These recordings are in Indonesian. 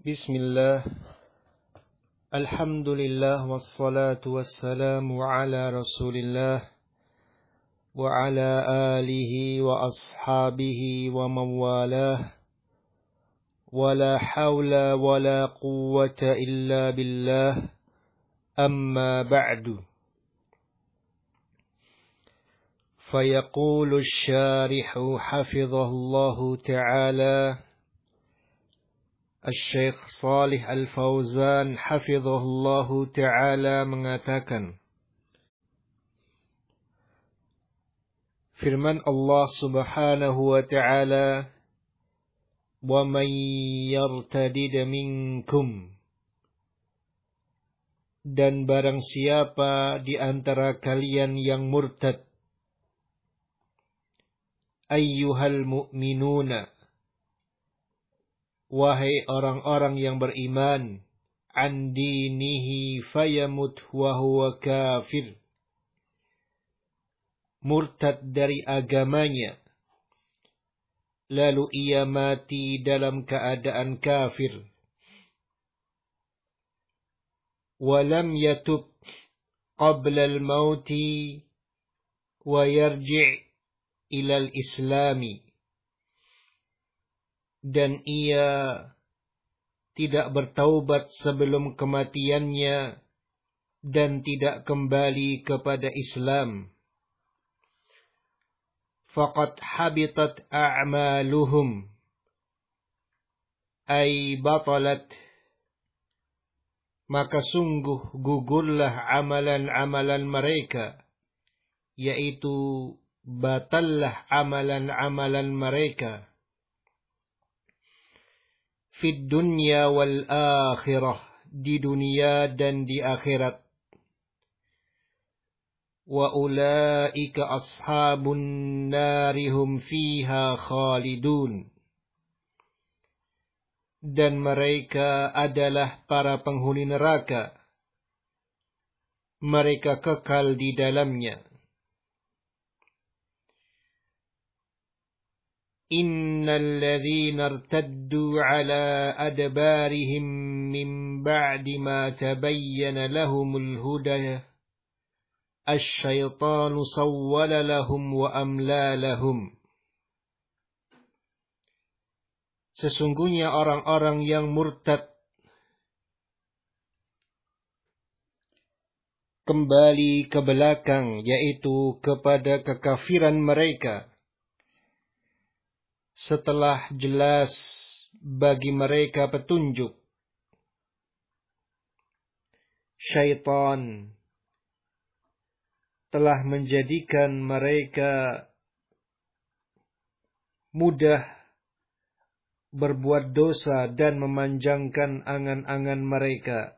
Bismillah, alhamdulillah, wassalatu wassalamu ala rasulillah, wa ala alihi wa ashabihi wa mawalah, wa la hawla wa la quwwata illa billah, amma ba'du. Fayaqulu syarihu hafidhahullahu ta'ala, Syekh Shalih Al-Fauzan hafizahullahu ta'ala mengatakan, firman Allah subhanahu wa ta'ala, wa man yartadid minkum, dan barang siapa di antara kalian yang murtad, ayyuhal mu'minuna, wahai orang-orang yang beriman, an dinihi fayamut wa huwa kafir, murtad dari agamanya, lalu ia mati dalam keadaan kafir, walam yatub qabla al-mauti wa yarji' ilal islami, dan ia tidak bertaubat sebelum kematiannya dan tidak kembali kepada Islam, faqad habitat a'maluhum, ay batalat, maka sungguh gugurlah amalan-amalan mereka, yaitu batallah amalan-amalan mereka, fid dunya wal akhirah, di dunia dan di akhirat. Wa ulaika ashabun nari hum fiha khalidun, dan mereka adalah para penghuni neraka, mereka kekal di dalamnya. Innal ladzina irtaddu ala adbarihim min ba'di ma tabayyana lahumul huda asy-syaitanu sawwala lahum wa amla lahum. Sesungguhnya orang-orang yang murtad kembali ke belakang, yaitu kepada kekafiran mereka, setelah jelas bagi mereka petunjuk, syaitan telah menjadikan mereka mudah berbuat dosa dan memanjangkan angan-angan mereka.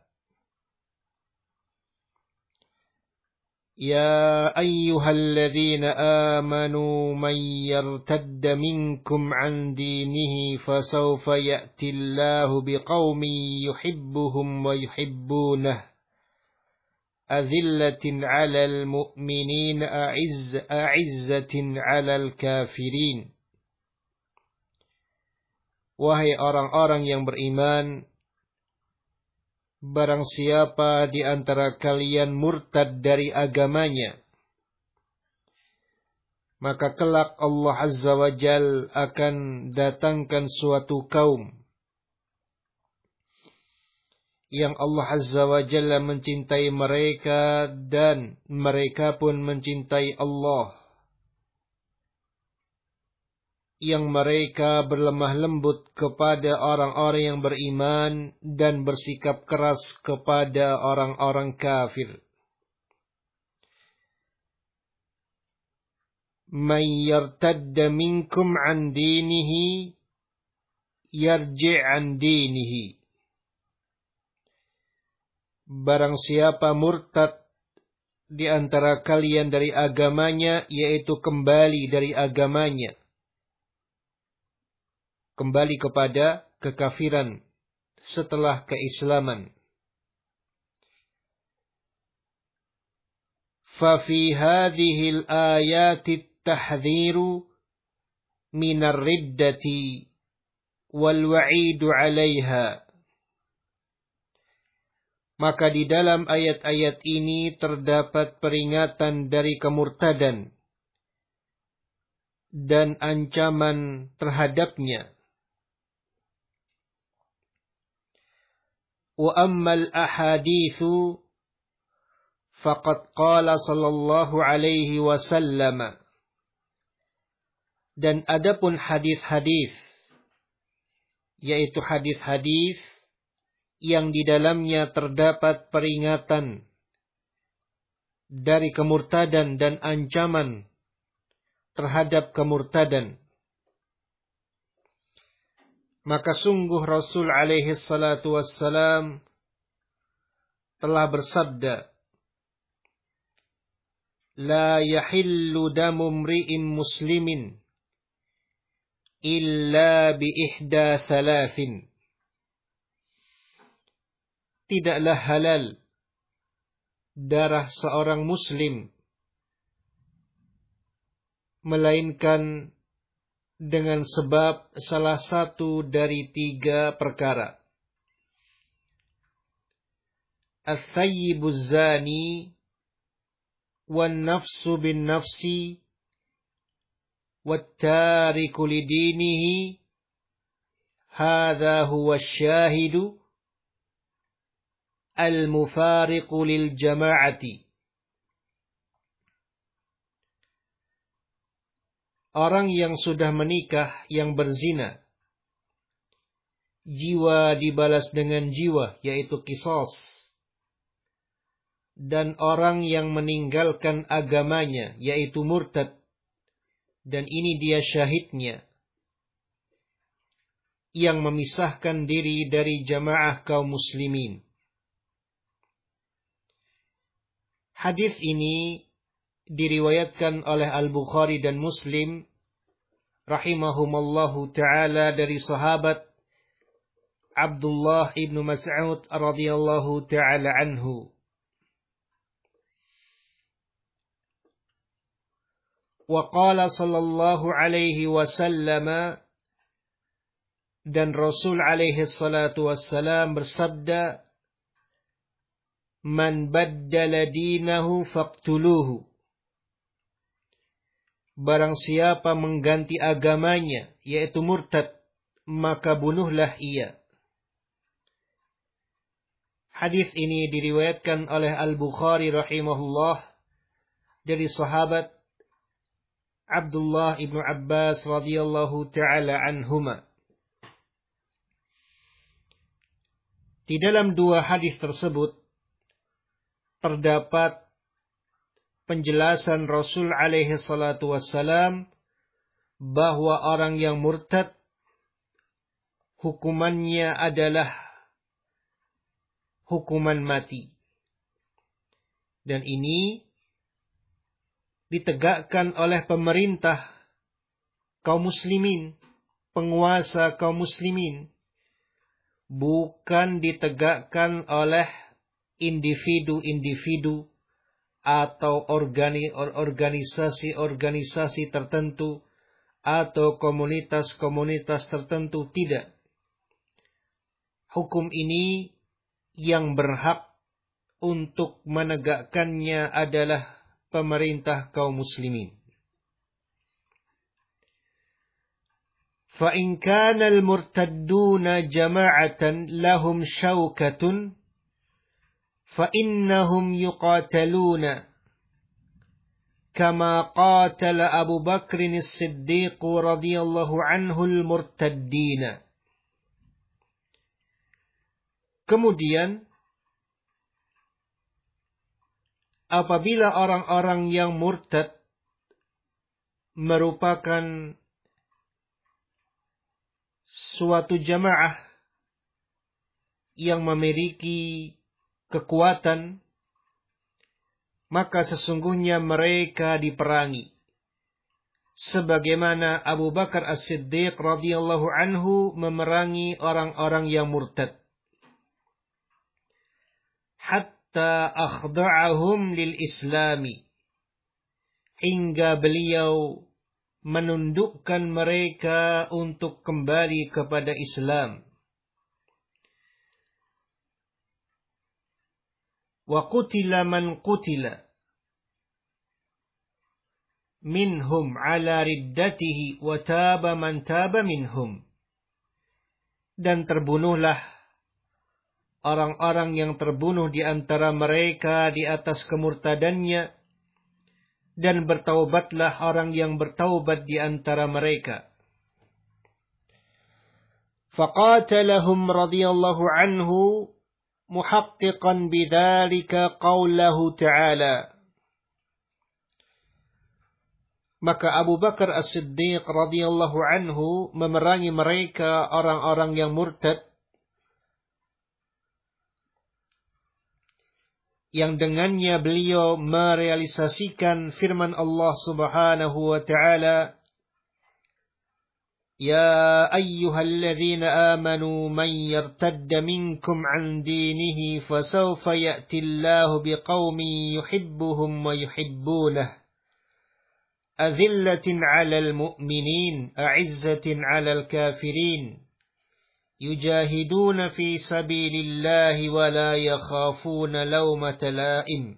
Ya ayyuhalladzina amanu man yartadda minkum an dinihi fasawfa ya'tillahu biqaumin yuhibbuhum wa yuhibbunah, azillatin 'alal mu'minin a'izzatin 'alal kafirin. Wahai orang-orang yang beriman, barang siapa di antara kalian murtad dari agamanya, maka kelak Allah Azza wa Jal akan datangkan suatu kaum yang Allah Azza wa Jalla mencintai mereka dan mereka pun mencintai Allah, yang mereka berlemah lembut kepada orang-orang yang beriman dan bersikap keras kepada orang-orang kafir. Man yartadda minkum an dinihi yarji' an dinihi, barang siapa murtad di antara kalian dari agamanya, yaitu kembali dari agamanya, kembali kepada kekafiran setelah keislaman. Fa fi hadhihi al-ayati at-tahdhiru min ar-riddati wal wa'idu 'alayha, Maka di dalam ayat-ayat ini terdapat peringatan dari kemurtadan dan ancaman terhadapnya. Wa ammal ahadithu faqad qala sallallahu alaihi wasallam. Dan adapun hadis-hadis, yaitu hadis-hadis yang di dalamnya terdapat peringatan dari kemurtadan dan ancaman terhadap kemurtadan. Maka sungguh Rasul alaihi salatu wassalam telah bersabda, La yahillu damu mri'in muslimin illa bi ihda thalathin. Tidaklah halal darah seorang muslim melainkan dengan sebab salah satu dari 3 perkara. Al-thayyibuz zani wan nafsu bin nafsi wat-tariku lidinihi hadha huwa asy-syahidu al-mufariqu lil jama'ati. Orang yang sudah menikah yang berzina, jiwa dibalas dengan jiwa, yaitu qisas. Dan orang yang meninggalkan agamanya, yaitu murtad, dan ini dia syahidnya, yang memisahkan diri dari jamaah kaum muslimin. Hadis ini diriwayatkan oleh Al-Bukhari dan Muslim rahimahumallahu ta'ala dari sahabat Abdullah ibn Mas'ud radhiyallahu ta'ala anhu. Wa qala sallallahu alaihi wasallam, dan Rasul alaihi salatu wassalam bersabda, Man baddala dinahu faqtuluhu. Barang siapa mengganti agamanya, yaitu murtad, maka bunuhlah ia. Hadis ini diriwayatkan oleh Al-Bukhari rahimahullah dari sahabat Abdullah ibn Abbas radhiyallahu ta'ala anhuma. Di dalam 2 hadis tersebut terdapat penjelasan Rasul alaihi salatu wassalam bahwa orang yang murtad hukumannya adalah hukuman mati. Dan ini ditegakkan oleh pemerintah kaum muslimin, penguasa kaum muslimin, bukan ditegakkan oleh individu-individu atau organisasi-organisasi tertentu atau komunitas-komunitas tertentu, tidak. Hukum ini yang berhak untuk menegakkannya adalah pemerintah kaum muslimin. فَإِنْ كَانَ الْمُرْتَدُّونَ جَمَاعَةً لَهُمْ شَوْكَةٌ فَإِنَّهُمْ يُقَاتَلُونَ كَمَا قَاتَلَ أَبُو بَكْرٍ الصِّدِّيقُ رَضِيَ اللَّهُ عَنْهُ الْمُرْتَدِّينَ. Kemudian, apabila orang-orang yang murtad merupakan suatu jamaah yang memiliki kekuatan, maka sesungguhnya mereka diperangi. Sebagaimana Abu Bakar As-Siddiq radhiyallahu anhu memerangi orang-orang yang murtad. Hatta akhda'ahum lil islami. Hingga beliau menundukkan mereka untuk kembali kepada Islam. wa qutila man qutila minhum ala riddatihi wa taba man taba minhum. Dan terbunuhlah orang-orang yang terbunuh di antara mereka di atas kemurtadannya, dan bertaubatlah orang yang bertaubat di antara mereka. Faqatalahum radhiyallahu anhu muhaqqiqan bidzalika qaulahu ta'ala. Maka Abu Bakar As-Siddiq radhiyallahu anhu memerangi mereka orang-orang yang murtad, yang dengannya beliau merealisasikan firman Allah Subhanahu wa ta'ala, Ya ayyuhalladzina amanu man yartadda minkum an dinihi fasawfa ya'tillahu biqaumin yuhibbuhum wa yuhibbunah azillatin 'alal mu'minin a'izzatin 'alal kafirin yujahiduna fi sabilillahi wa la yakhafuna lawmata la'im.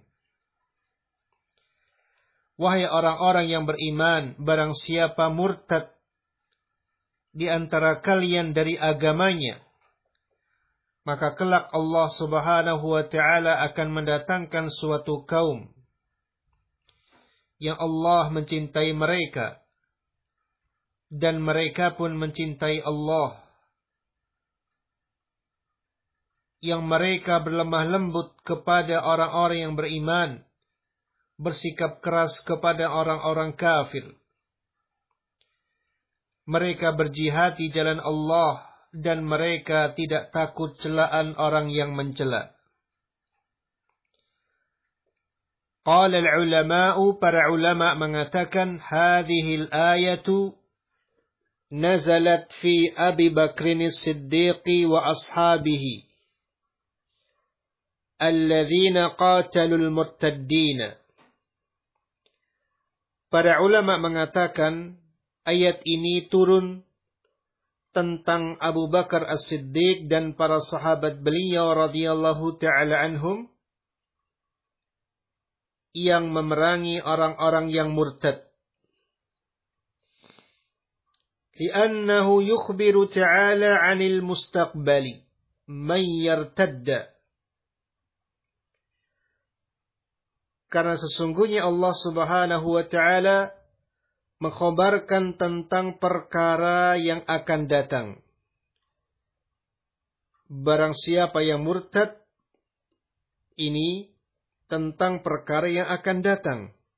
Wahai orang-orang yang beriman, barang siapa murtad di antara kalian dari agamanya, maka kelak Allah Subhanahu wa ta'ala akan mendatangkan suatu kaum yang Allah mencintai mereka, dan mereka pun mencintai Allah, yang mereka berlemah lembut kepada orang-orang yang beriman, bersikap keras kepada orang-orang kafir. Mereka berjihad di jalan Allah, dan mereka tidak takut celaan orang yang mencela. Qala al-ulama'u, para ulama mengatakan, hadhil ayatu nazalat fi Abi Bakrin as-Siddiq wa ashabihi alladzina qatalul murtaddin. Para ulama mengatakan, ayat ini turun tentang Abu Bakar As-Siddiq dan para sahabat beliau radhiyallahu ta'ala anhum yang memerangi orang-orang yang murtad. Li'annahu yukhbiru ta'ala 'anil mustaqbali man yartadda. Karena sesungguhnya Allah Subhanahu wa ta'ala mengkhabarkan tentang perkara yang akan datang. Barang siapa yang murtad, ini tentang perkara yang akan datang.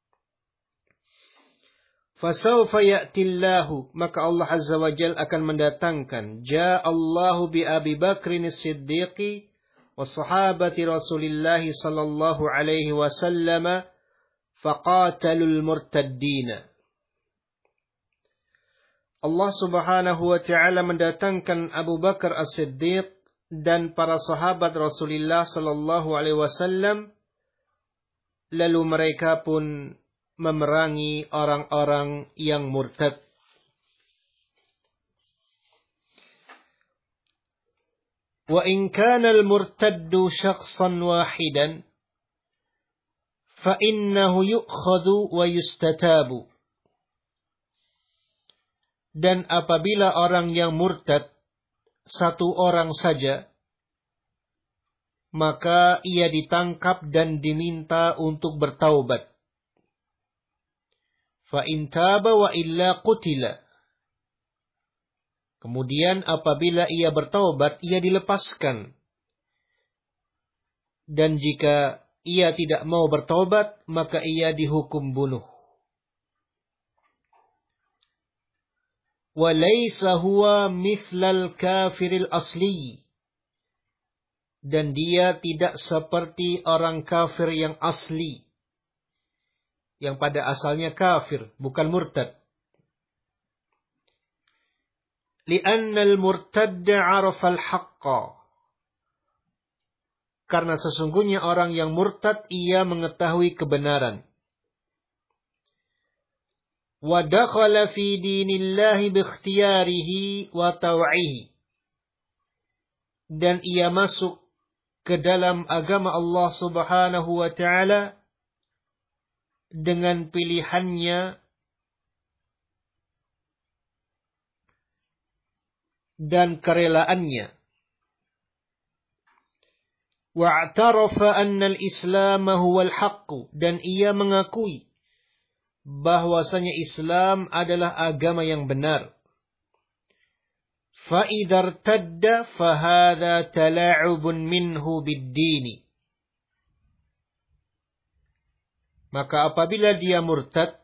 Fasawfa ya'tillahu, maka Allah Azza wa Jalla akan mendatangkan. Ja'allahu bi Abi Bakrin as-Siddiqi wa sahabati Rasulillahi sallallahu alaihi wasallam faqatalul murtaddina. Allah Subhanahu wa ta'ala mendatangkan Abu Bakar As-Siddiq dan para sahabat Rasulullah sallallahu alaihi wasallam, lalu mereka pun memerangi orang-orang yang murtad. Wa in kana al-murtaddu shakhsan wahidan fa innahu yu'khadhu wa yustatabu. Dan apabila orang yang murtad satu orang saja, maka ia ditangkap dan diminta untuk bertaubat. Fa in taba wa illa qutila. Kemudian apabila ia bertaubat, ia dilepaskan. Dan jika ia tidak mau bertaubat, maka ia dihukum bunuh. Walaysa huwa mithlal kafiril asli. Dan dia tidak seperti orang kafir yang asli, yang pada asalnya kafir, bukan murtad. Li'anna al-murtadda 'arafa al-haqqa. Karena sesungguhnya orang yang murtad, ia mengetahui kebenaran. Wa dakhala fi dinillahi bi ikhtiyarihi wa taw'ihi. Dan ia masuk ke dalam agama Allah Subhanahu wa Ta'ala dengan pilihannya dan kerelaannya. Wa'tarafa anna al-Islam huwa al-haqq, dan ia mengakui bahwasanya Islam adalah agama yang benar. فَإِذَا ارْتَدَّ فَهَذَا تَلَعُبٌ مِنْهُ بِالدِّينِ. Maka apabila dia murtad,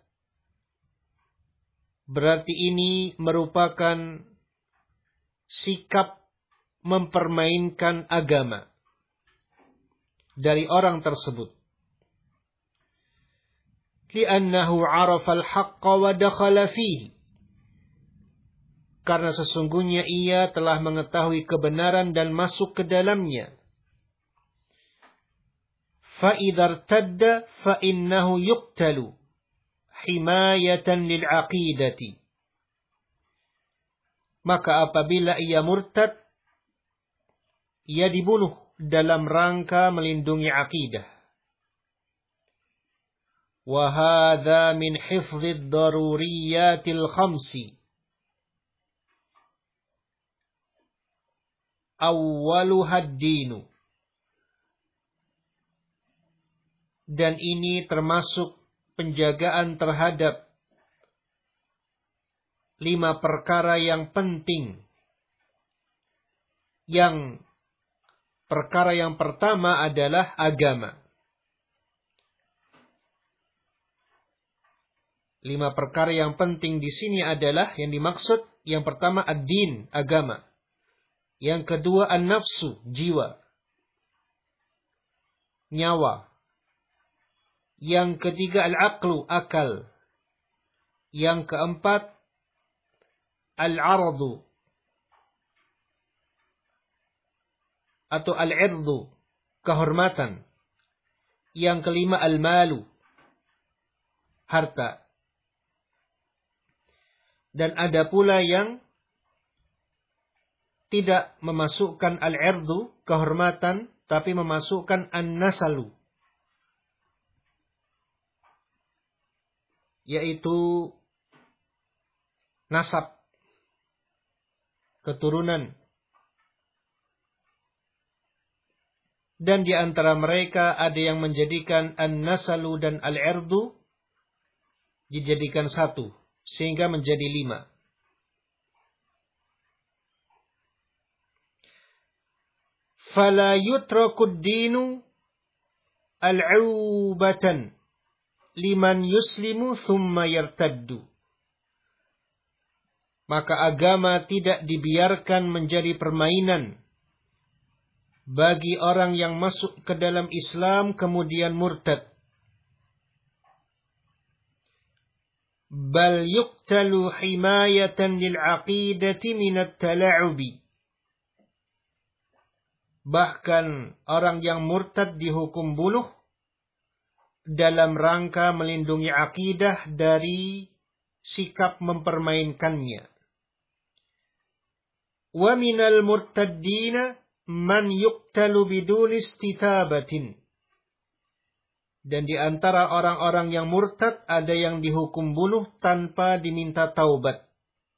berarti ini merupakan sikap mempermainkan agama dari orang tersebut. لِأَنَّهُ عَرَفَ الْحَقَّ وَدَخَلَ فِيهِ. Karena sesungguhnya ia telah mengetahui kebenaran dan masuk ke dalamnya. فَإِذَا ارْتَدَّ فَإِنَّهُ يُقْتَلُ حِمَايَةً لِلْعَقِيدَةِ. Maka apabila ia murtad, ia dibunuh dalam rangka melindungi akidah. وَهَذَا مِنْ حِفْظِ الضَّرُورِيَّاتِ الْخَمْسِ awwaluha ad-dinu. Dan ini termasuk penjagaan terhadap 5 perkara yang penting. Yang perkara yang pertama adalah agama. 5 perkara yang penting di sini adalah yang dimaksud yang pertama ad-din, agama. Yang kedua an-nafsu, jiwa, nyawa. Yang ketiga al-aqlu, akal. Yang keempat al-ardu atau al-irdu, kehormatan. Yang kelima al-malu, harta. Dan ada pula yang tidak memasukkan al-irdu, kehormatan, tapi memasukkan an-nasalu, yaitu nasab, keturunan. Dan di antara mereka ada yang menjadikan an-nasalu dan al-irdu dijadikan satu, sehingga menjadi 5. فَلَا يُتْرَكُ الدِّينُ الْعُوبَةً لِمَنْ يُسْلِمُ ثُمَّ يَرْتَدُّ. Maka agama tidak dibiarkan menjadi permainan bagi orang yang masuk ke dalam Islam kemudian murtad. بَلْ يُقْتَلُ حِمَايَةً لِلْعَقِيدَةِ مِنَ التَّلَعُبِ. Bahkan orang yang murtad dihukum bunuh dalam rangka melindungi akidah dari sikap mempermainkannya. Wa minal murtaddina man yuqtalu bidun istitabatin. Dan di antara orang-orang yang murtad ada yang dihukum bunuh tanpa diminta taubat.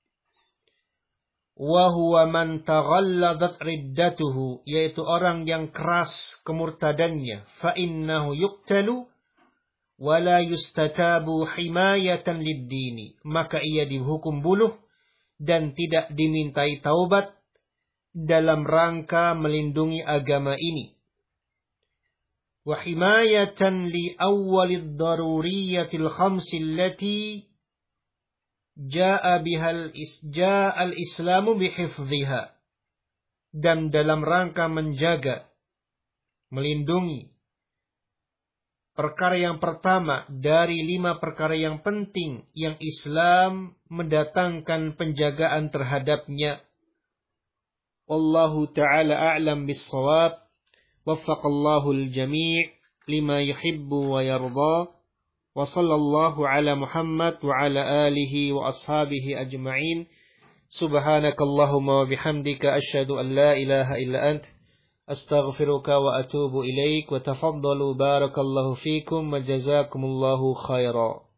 Wa huwa man taghalladat riddatuhu, yaitu orang yang keras kemurtadannya. Fa innahu yuqtalu wa la yustatabu himayatan lid-dini. Maka ia dihukum bunuh dan tidak dimintai taubat dalam rangka melindungi agama ini. Wa himayatan li awwalid daruriyatil khamsi allati ja'a al-islamu bihifdhiha. Dan dalam rangka menjaga, melindungi perkara yang pertama dari 5 perkara yang penting yang Islam mendatangkan penjagaan terhadapnya. Wallahu ta'ala a'lam bis-shawab. Waffaqallahu al-jami' lima yuhibbu wa yarda. Wa sallallahu ala Muhammad wa ala alihi wa ashabihi ajma'in. Subhanakallahumma wa bihamdika asyhadu an la ilaha illa ant Astaghfiruka wa atubu ilaik wa tafaddalu barakallahu fikum wa jazakumullahu khaira.